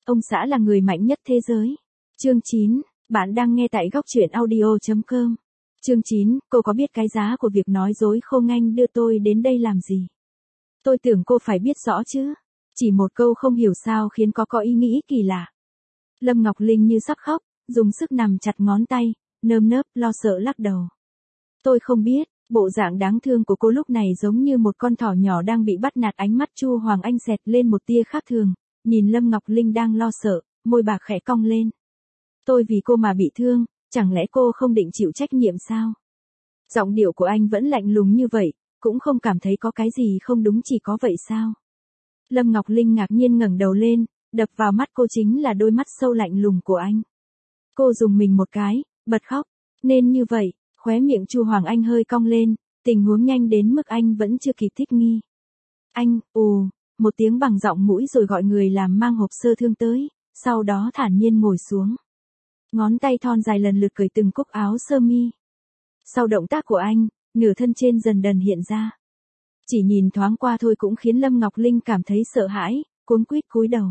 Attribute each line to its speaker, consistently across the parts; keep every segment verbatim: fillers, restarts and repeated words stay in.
Speaker 1: ông xã là người mạnh nhất thế giới. Chương chín, bạn đang nghe tại góc truyện audio.com. Chương chín, cô có biết cái giá của việc nói dối khôn ngoan đưa tôi đến đây làm gì? Tôi tưởng cô phải biết rõ chứ. Chỉ một câu không hiểu sao khiến có có ý nghĩ kỳ lạ. Lâm Ngọc Linh như sắp khóc, dùng sức nằm chặt ngón tay, nơm nớp lo sợ lắc đầu. Tôi không biết, bộ dạng đáng thương của cô lúc này giống như một con thỏ nhỏ đang bị bắt nạt. Ánh mắt Chu Hoàng Anh xẹt lên một tia khác thường, nhìn Lâm Ngọc Linh đang lo sợ, môi bạc khẽ cong lên. Tôi vì cô mà bị thương, chẳng lẽ cô không định chịu trách nhiệm sao? Giọng điệu của anh vẫn lạnh lùng như vậy, cũng không cảm thấy có cái gì không đúng, chỉ có vậy sao? Lâm Ngọc Linh ngạc nhiên ngẩng đầu lên, đập vào mắt cô chính là đôi mắt sâu lạnh lùng của anh. Cô dùng mình một cái, bật khóc. Nên như vậy, khóe miệng Chu Hoàng Anh hơi cong lên, tình huống nhanh đến mức anh vẫn chưa kịp thích nghi. Anh, ù, một tiếng bằng giọng mũi rồi gọi người làm mang hộp sơ thương tới, sau đó thản nhiên ngồi xuống. Ngón tay thon dài lần lượt cởi từng cúc áo sơ mi. Sau động tác của anh, nửa thân trên dần dần hiện ra. Chỉ nhìn thoáng qua thôi cũng khiến Lâm Ngọc Linh cảm thấy sợ hãi, cuống quýt cúi đầu.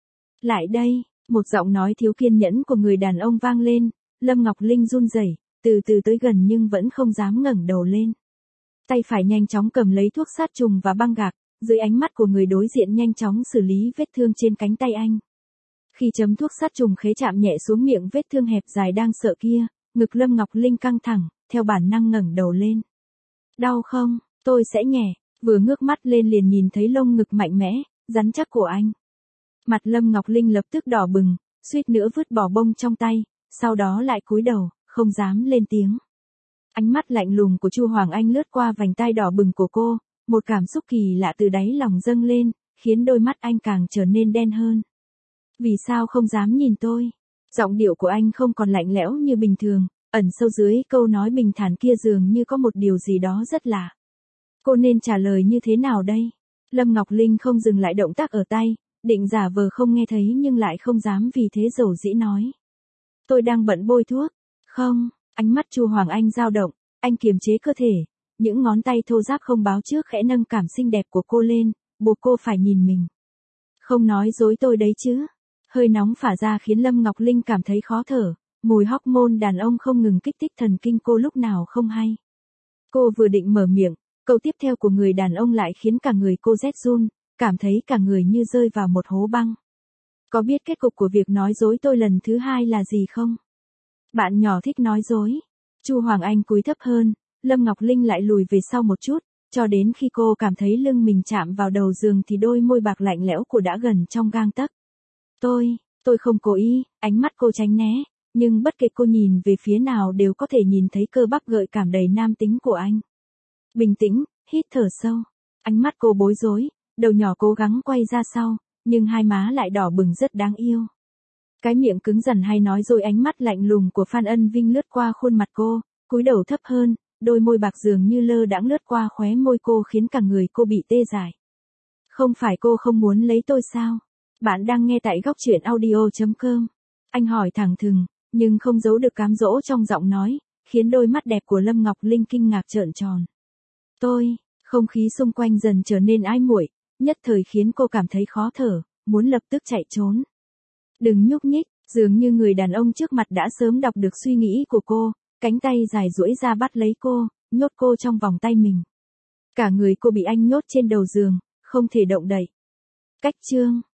Speaker 1: Lại đây, một giọng nói thiếu kiên nhẫn của người đàn ông vang lên, Lâm Ngọc Linh run rẩy, từ từ tới gần nhưng vẫn không dám ngẩng đầu lên. Tay phải nhanh chóng cầm lấy thuốc sát trùng và băng gạc, dưới ánh mắt của người đối diện nhanh chóng xử lý vết thương trên cánh tay anh. Khi chấm thuốc sát trùng khế chạm nhẹ xuống miệng vết thương hẹp dài đang sợ kia, ngực Lâm Ngọc Linh căng thẳng, theo bản năng ngẩng đầu lên. Đau không? Tôi sẽ nhẹ, vừa ngước mắt lên liền nhìn thấy lông ngực mạnh mẽ, rắn chắc của anh. Mặt Lâm Ngọc Linh lập tức đỏ bừng, suýt nữa vứt bỏ bông trong tay, sau đó lại cúi đầu, không dám lên tiếng. Ánh mắt lạnh lùng của Chu Hoàng Anh lướt qua vành tai đỏ bừng của cô, một cảm xúc kỳ lạ từ đáy lòng dâng lên, khiến đôi mắt anh càng trở nên đen hơn. Vì sao không dám nhìn tôi? Giọng điệu của anh không còn lạnh lẽo như bình thường, ẩn sâu dưới câu nói bình thản kia dường như có một điều gì đó rất lạ. Cô nên trả lời như thế nào đây? Lâm Ngọc Linh không dừng lại động tác ở tay, định giả vờ không nghe thấy nhưng lại không dám vì thế dầu dĩ nói. Tôi đang bận bôi thuốc. Không, ánh mắt Chu Hoàng Anh dao động, anh kiềm chế cơ thể, những ngón tay thô ráp không báo trước khẽ nâng cảm xinh đẹp của cô lên, buộc cô phải nhìn mình. Không nói dối tôi đấy chứ. Hơi nóng phả ra khiến Lâm Ngọc Linh cảm thấy khó thở, mùi hormone đàn ông không ngừng kích thích thần kinh cô lúc nào không hay. Cô vừa định mở miệng, câu tiếp theo của người đàn ông lại khiến cả người cô rét run, cảm thấy cả người như rơi vào một hố băng. Có biết kết cục của việc nói dối tôi lần thứ hai là gì không? Bạn nhỏ thích nói dối. Chu Hoàng Anh cúi thấp hơn, Lâm Ngọc Linh lại lùi về sau một chút, cho đến khi cô cảm thấy lưng mình chạm vào đầu giường thì đôi môi bạc lạnh lẽo của đã gần trong gang tấc. Tôi, tôi không cố ý, ánh mắt cô tránh né, nhưng bất kể cô nhìn về phía nào đều có thể nhìn thấy cơ bắp gợi cảm đầy nam tính của anh. Bình tĩnh, hít thở sâu, ánh mắt cô bối rối, đầu nhỏ cố gắng quay ra sau, nhưng hai má lại đỏ bừng rất đáng yêu. Cái miệng cứng rắn hay nói rồi ánh mắt lạnh lùng của Phan Ân Vinh lướt qua khuôn mặt cô, cúi đầu thấp hơn, đôi môi bạc dường như lơ đãng lướt qua khóe môi cô khiến cả người cô bị tê dại. Không phải cô không muốn lấy tôi sao? Bạn đang nghe tại góc truyện audio.com. Anh hỏi thẳng thừng, nhưng không giấu được cám dỗ trong giọng nói, khiến đôi mắt đẹp của Lâm Ngọc Linh kinh ngạc trợn tròn. Tôi, không khí xung quanh dần trở nên ái muội, nhất thời khiến cô cảm thấy khó thở, muốn lập tức chạy trốn. Đừng nhúc nhích, dường như người đàn ông trước mặt đã sớm đọc được suy nghĩ của cô, cánh tay dài duỗi ra bắt lấy cô, nhốt cô trong vòng tay mình. Cả người cô bị anh nhốt trên đầu giường, không thể động đậy. Cách chương